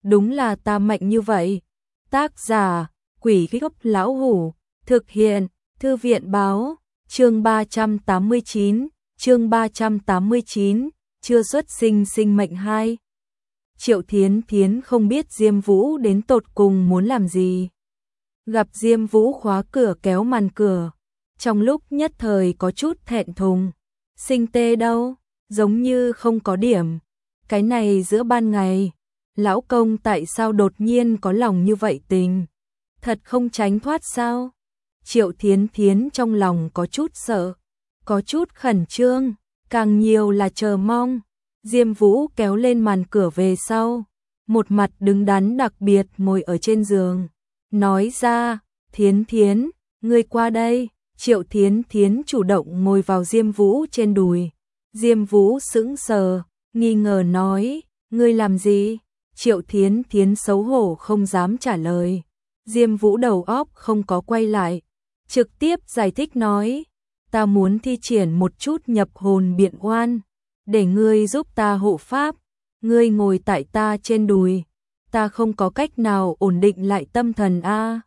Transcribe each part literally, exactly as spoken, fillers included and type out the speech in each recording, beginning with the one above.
đúng là ta mạnh như vậy. Tác giả, Quỷ Gốc Lão Hủ, thực hiện, Thư viện báo, chương ba trăm tám mươi chín, chương ba trăm tám mươi chín, chưa xuất sinh sinh mệnh hai. Triệu Thiến Thiến không biết Diêm Vũ đến tột cùng muốn làm gì. Gặp Diêm Vũ khóa cửa kéo màn cửa, trong lúc nhất thời có chút thẹn thùng. Sinh tê đâu, giống như không có điểm. Cái này giữa ban ngày, lão công tại sao đột nhiên có lòng như vậy tình? Thật không tránh thoát sao? Triệu Thiến Thiến trong lòng có chút sợ, có chút khẩn trương, càng nhiều là chờ mong. Diêm Vũ kéo lên màn cửa về sau, một mặt đứng đắn đặc biệt ngồi ở trên giường, nói ra, Thiến Thiến, ngươi qua đây. Triệu Thiến Thiến chủ động ngồi vào Diêm Vũ trên đùi. Diêm Vũ sững sờ, nghi ngờ nói, ngươi làm gì? Triệu Thiến Thiến xấu hổ không dám trả lời. Diêm Vũ đầu óc không có quay lại, trực tiếp giải thích nói, ta muốn thi triển một chút nhập hồn biện oan, để ngươi giúp ta hộ pháp. Ngươi ngồi tại ta trên đùi, ta không có cách nào ổn định lại tâm thần a.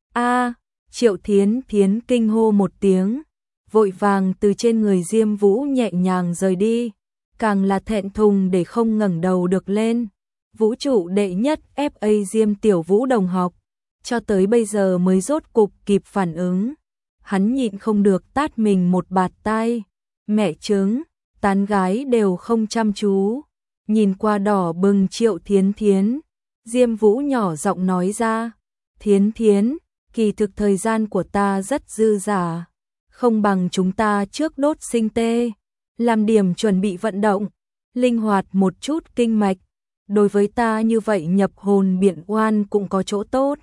A, Triệu Thiến Thiến kinh hô một tiếng, vội vàng từ trên người Diêm Vũ nhẹ nhàng rời đi, càng là thẹn thùng để không ngẩng đầu được lên. Vũ trụ đệ nhất ép a Diêm Tiểu Vũ đồng học, cho tới bây giờ mới rốt cục kịp phản ứng. Hắn nhịn không được tát mình một bạt tai. Mẹ chứng, tán gái đều không chăm chú. Nhìn qua đỏ bừng Triệu Thiến Thiến, Diêm Vũ nhỏ giọng nói ra, Thiến Thiến, kỳ thực thời gian của ta rất dư dả, không bằng chúng ta trước đốt sinh tê, làm điểm chuẩn bị vận động, linh hoạt một chút kinh mạch, đối với ta như vậy nhập hồn biện oan cũng có chỗ tốt.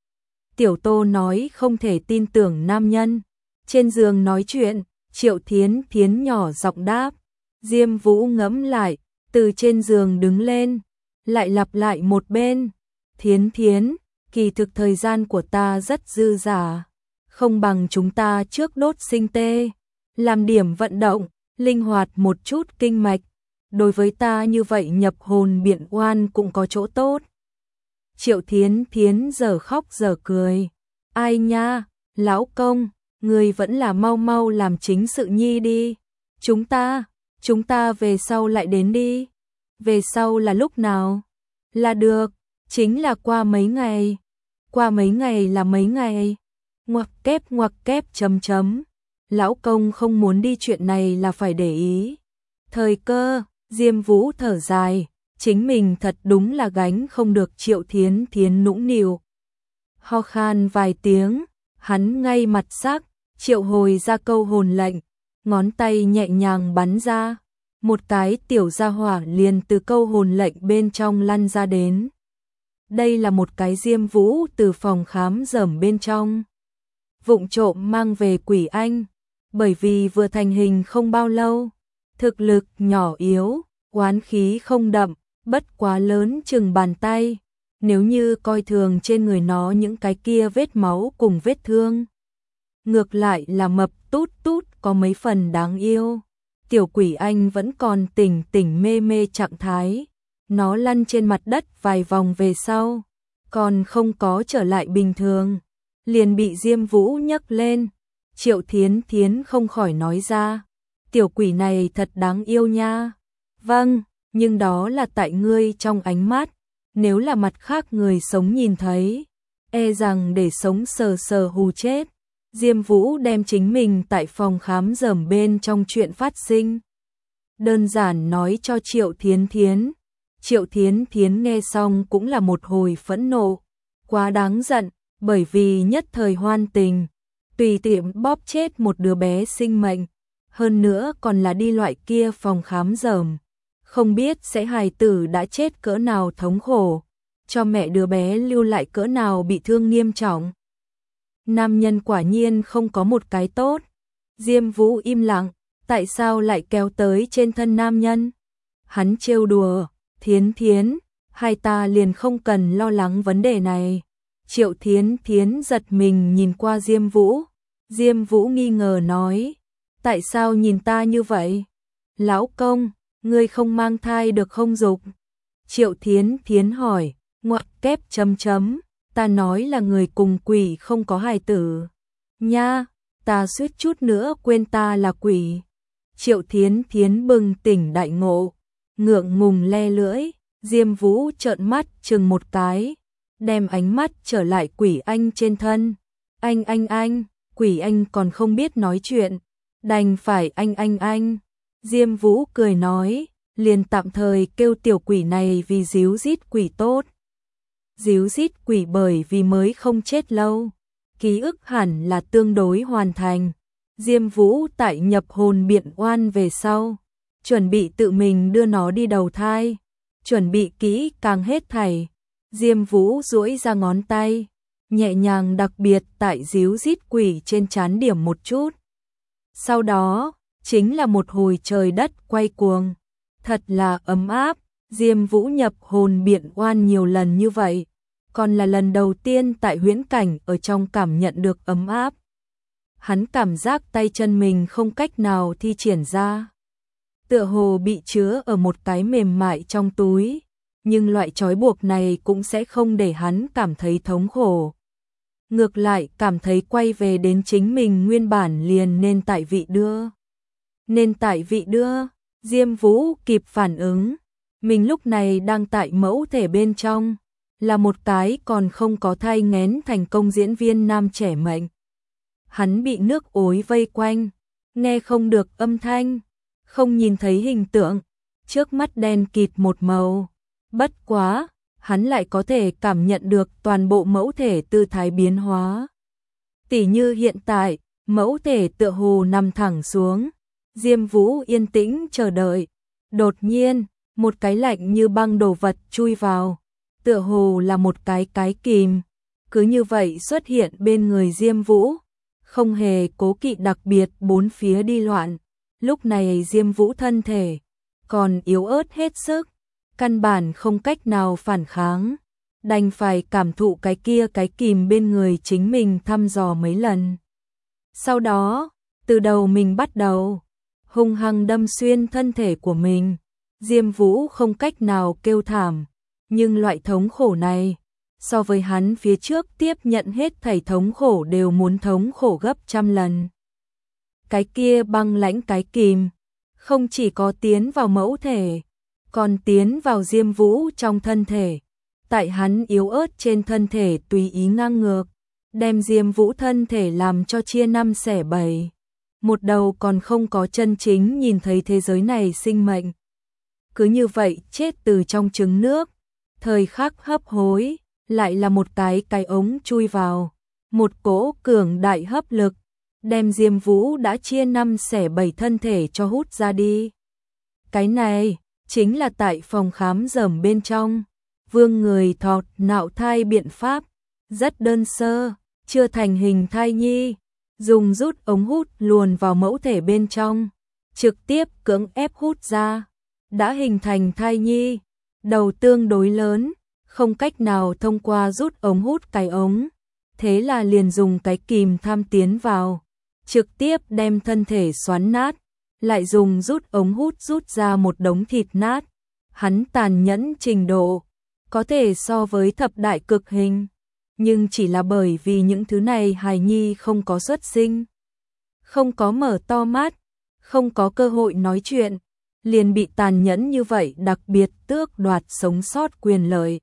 Tiểu Tô nói không thể tin tưởng nam nhân. Trên giường nói chuyện, Triệu Thiến Thiến nhỏ giọng đáp. Diêm Vũ ngẫm lại, từ trên giường đứng lên, lại lặp lại một bên, Thiến Thiến, kỳ thực thời gian của ta rất dư dả, không bằng chúng ta trước đốt sinh tê, làm điểm vận động, linh hoạt một chút kinh mạch, đối với ta như vậy nhập hồn biện oan cũng có chỗ tốt. Triệu Thiến Thiến giờ khóc giờ cười, ai nha, lão công, người vẫn là mau mau làm chính sự nhi đi, chúng ta, chúng ta về sau lại đến đi. Về sau là lúc nào? Là được, chính là qua mấy ngày. Qua mấy ngày là mấy ngày? Ngoặc kép ngoặc kép chấm chấm. Lão công không muốn đi, chuyện này là phải để ý. Thời cơ, Diêm Vũ thở dài, chính mình thật đúng là gánh không được Triệu Thiến Thiến nũng nịu. Ho khan vài tiếng, hắn ngay mặt sắc, triệu hồi ra câu hồn lệnh, ngón tay nhẹ nhàng bắn ra. Một cái tiểu gia hỏa liền từ câu hồn lệnh bên trong lăn ra đến. Đây là một cái Diêm Vũ từ phòng khám dởm bên trong vụng trộm mang về Quỷ Anh, bởi vì vừa thành hình không bao lâu, thực lực nhỏ yếu, oán khí không đậm, bất quá lớn chừng bàn tay, nếu như coi thường trên người nó những cái kia vết máu cùng vết thương, ngược lại là mập tút tút có mấy phần đáng yêu. Tiểu Quỷ Anh vẫn còn tỉnh tỉnh mê mê trạng thái, nó lăn trên mặt đất vài vòng về sau, còn không có trở lại bình thường, liền bị Diêm Vũ nhấc lên. Triệu Thiến Thiến không khỏi nói ra, tiểu quỷ này thật đáng yêu nha. Vâng, nhưng đó là tại ngươi trong ánh mắt, nếu là mặt khác người sống nhìn thấy, e rằng để sống sờ sờ hù chết. Diêm Vũ đem chính mình tại phòng khám dởm bên trong chuyện phát sinh đơn giản nói cho Triệu Thiến Thiến. Triệu Thiến Thiến nghe xong cũng là một hồi phẫn nộ, quá đáng giận, bởi vì nhất thời hoan tình, tùy tiện bóp chết một đứa bé sinh mệnh, hơn nữa còn là đi loại kia phòng khám dởm, không biết sẽ hài tử đã chết cỡ nào thống khổ, cho mẹ đứa bé lưu lại cỡ nào bị thương nghiêm trọng. Nam nhân quả nhiên không có một cái tốt. Diêm Vũ im lặng, tại sao lại kéo tới trên thân nam nhân? Hắn trêu đùa, Thiến Thiến, hai ta liền không cần lo lắng vấn đề này. Triệu Thiến Thiến giật mình nhìn qua Diêm Vũ. Diêm Vũ nghi ngờ nói, tại sao nhìn ta như vậy? Lão công, ngươi không mang thai được không dục? Triệu Thiến Thiến hỏi, ngoặc kép chấm chấm, ta nói là người cùng quỷ không có hài tử. Nha, ta suýt chút nữa quên ta là quỷ. Triệu Thiến Thiến bừng tỉnh đại ngộ, ngượng ngùng le lưỡi, Diêm Vũ trợn mắt chừng một cái, đem ánh mắt trở lại quỷ anh trên thân. Anh anh anh, quỷ anh còn không biết nói chuyện, đành phải anh anh anh. Diêm Vũ cười nói, liền tạm thời kêu tiểu quỷ này vì díu dít quỷ tốt. Díu dít quỷ bởi vì mới không chết lâu, ký ức hẳn là tương đối hoàn thành. Diêm Vũ tại nhập hồn biện oan về sau, chuẩn bị tự mình đưa nó đi đầu thai, chuẩn bị kỹ càng hết thảy. Diêm Vũ duỗi ra ngón tay, nhẹ nhàng đặc biệt tại díu dít quỷ trên trán điểm một chút. Sau đó, chính là một hồi trời đất quay cuồng, thật là ấm áp. Diêm Vũ nhập hồn biện oan nhiều lần như vậy, còn là lần đầu tiên tại huyễn cảnh ở trong cảm nhận được ấm áp. Hắn cảm giác tay chân mình không cách nào thi triển ra, tựa hồ bị chứa ở một cái mềm mại trong túi, nhưng loại trói buộc này cũng sẽ không để hắn cảm thấy thống khổ. Ngược lại cảm thấy quay về đến chính mình nguyên bản liền nên tại vị đưa. Nên tại vị đưa, Diêm Vũ kịp phản ứng, mình lúc này đang tại mẫu thể bên trong, là một cái còn không có thai nghén thành công diễn viên nam trẻ mệnh. Hắn bị nước ối vây quanh, nghe không được âm thanh, không nhìn thấy hình tượng, trước mắt đen kịt một màu. Bất quá, hắn lại có thể cảm nhận được toàn bộ mẫu thể tư thái biến hóa. Tỉ như hiện tại, mẫu thể tựa hồ nằm thẳng xuống, Diêm Vũ yên tĩnh chờ đợi. Đột nhiên, một cái lạnh như băng đồ vật chui vào, tựa hồ là một cái cái kìm, cứ như vậy xuất hiện bên người Diêm Vũ, không hề cố kỵ đặc biệt bốn phía đi loạn. Lúc này Diêm Vũ thân thể còn yếu ớt hết sức, căn bản không cách nào phản kháng, đành phải cảm thụ cái kia cái kìm bên người chính mình thăm dò mấy lần. Sau đó, từ đầu mình bắt đầu, hung hăng đâm xuyên thân thể của mình. Diêm Vũ không cách nào kêu thảm, nhưng loại thống khổ này, so với hắn phía trước tiếp nhận hết thảy thống khổ đều muốn thống khổ gấp trăm lần. Cái kia băng lãnh cái kìm, không chỉ có tiến vào mẫu thể, còn tiến vào Diêm Vũ trong thân thể. Tại hắn yếu ớt trên thân thể tùy ý ngang ngược, đem Diêm Vũ thân thể làm cho chia năm xẻ bảy. Một đầu còn không có chân chính nhìn thấy thế giới này sinh mệnh. Cứ như vậy chết từ trong trứng nước, thời khắc hấp hối, lại là một cái cái ống chui vào, một cỗ cường đại hấp lực, đem Diêm Vũ đã chia năm xẻ bảy thân thể cho hút ra đi. Cái này, chính là tại phòng khám dởm bên trong, Vương người thọt nạo thai biện pháp, rất đơn sơ, chưa thành hình thai nhi, dùng rút ống hút luồn vào mẫu thể bên trong, trực tiếp cưỡng ép hút ra, đã hình thành thai nhi, đầu tương đối lớn, không cách nào thông qua rút ống hút cái ống, thế là liền dùng cái kìm tham tiến vào, trực tiếp đem thân thể xoắn nát, lại dùng rút ống hút rút ra một đống thịt nát. Hắn tàn nhẫn trình độ, có thể so với thập đại cực hình, nhưng chỉ là bởi vì những thứ này hài nhi không có xuất sinh, không có mở to mắt, không có cơ hội nói chuyện, liền bị tàn nhẫn như vậy đặc biệt tước đoạt sống sót quyền lợi.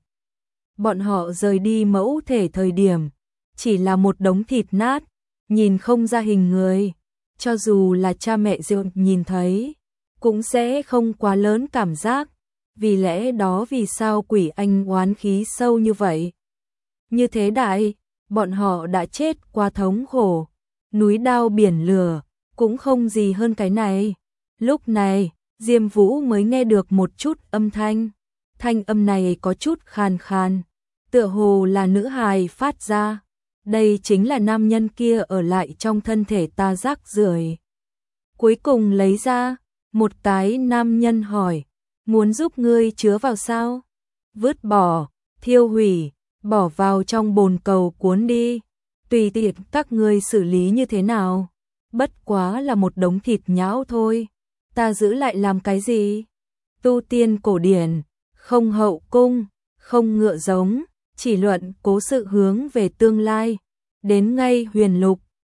Bọn họ rời đi mẫu thể thời điểm, chỉ là một đống thịt nát, nhìn không ra hình người, cho dù là cha mẹ Diệu nhìn thấy, cũng sẽ không quá lớn cảm giác, vì lẽ đó vì sao quỷ anh oán khí sâu như vậy. Như thế đại, bọn họ đã chết qua thống khổ, núi đao biển lửa, cũng không gì hơn cái này. Lúc này, Diêm Vũ mới nghe được một chút âm thanh, thanh âm này có chút khàn khàn, tựa hồ là nữ hài phát ra. Đây chính là nam nhân kia ở lại trong thân thể ta rác rưởi. Cuối cùng lấy ra, một cái nam nhân hỏi, muốn giúp ngươi chứa vào sao? Vứt bỏ, thiêu hủy, bỏ vào trong bồn cầu cuốn đi, tùy tiện các ngươi xử lý như thế nào. Bất quá là một đống thịt nhão thôi, ta giữ lại làm cái gì? Tu tiên cổ điển, không hậu cung, không ngựa giống, chỉ luận cố sự hướng về tương lai. Đến ngay huyền lục,